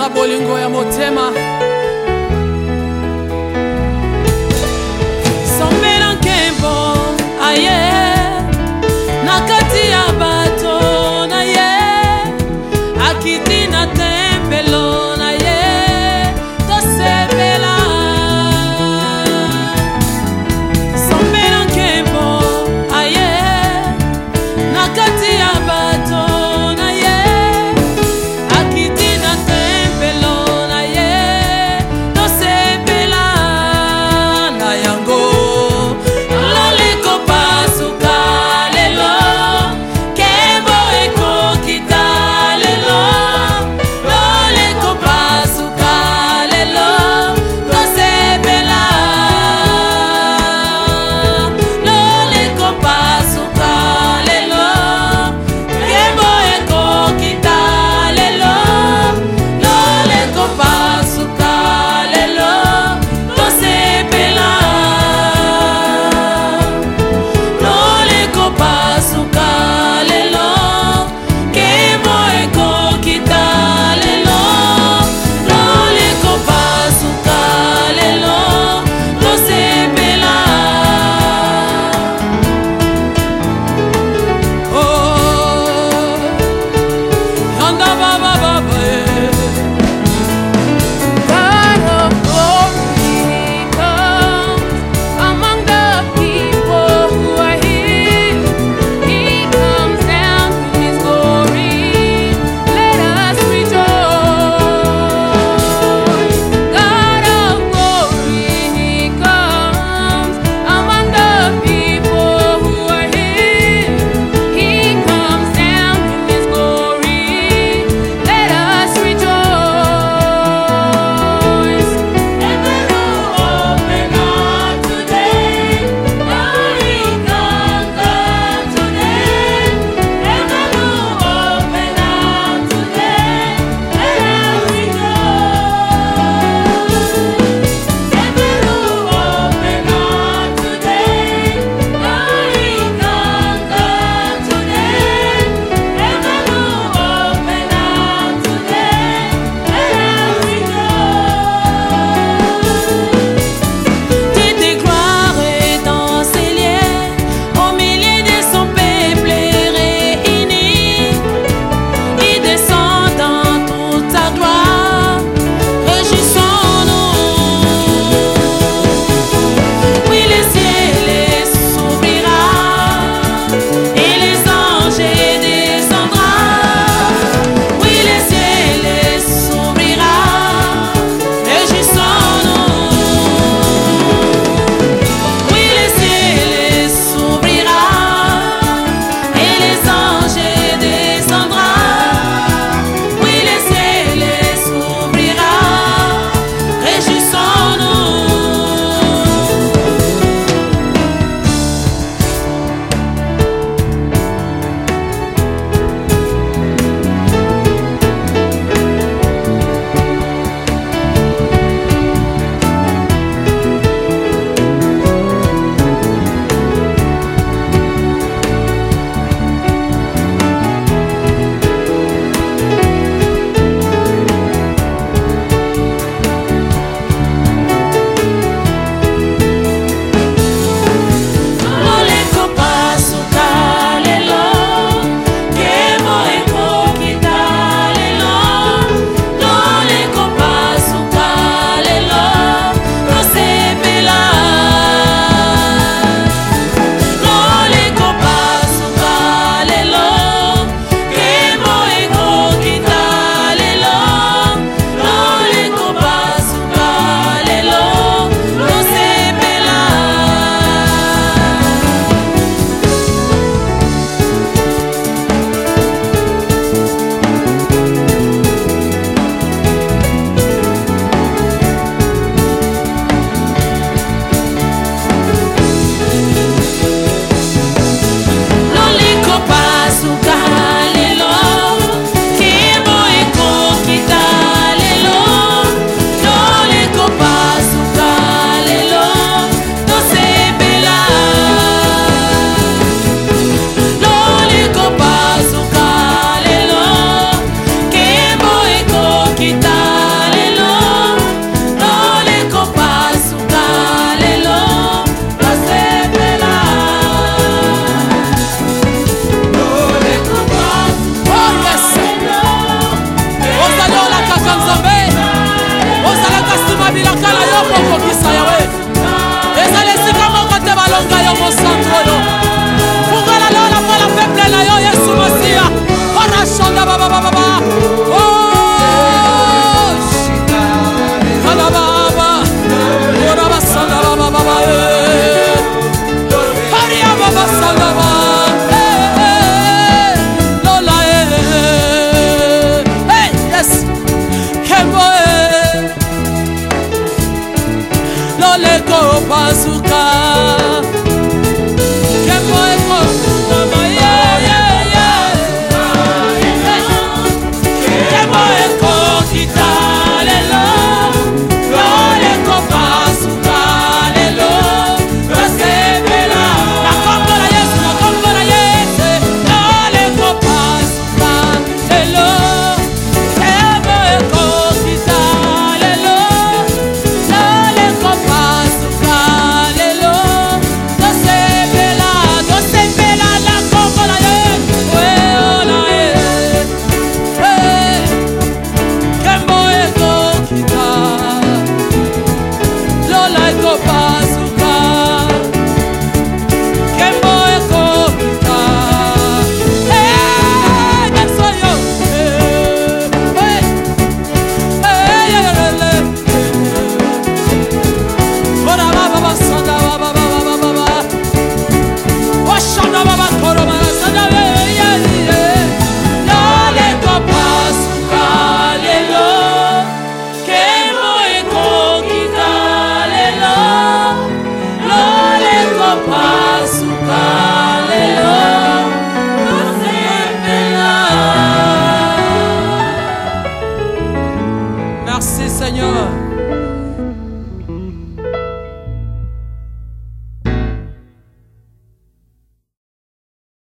na bolingo ya motema. Sombela nkembo aye na kati ya bato na ye, akiti na tempelo na ye tosepela. Sombela nkembo aye na kati ya bato na ye, akiti na tempelo na ye ekopasuka nkembo ekokitama nkembo ekokita lelo lolo ekopasuka lelo tosepela na kombo na Yesu lolo ekopasuka lelo nkembo ekokita lelo lolo ekopasuka lelo tosepela na kombo na Yesu weona nkembo ekokita lola ekopasuka nkembo ekokita nyonso yo ora baba basanda baba washanda baba koro basanda lola ekopasuka lelo nkembo ekokita lelo lola ekopasuka lelo tosepela. Merci Seigneur.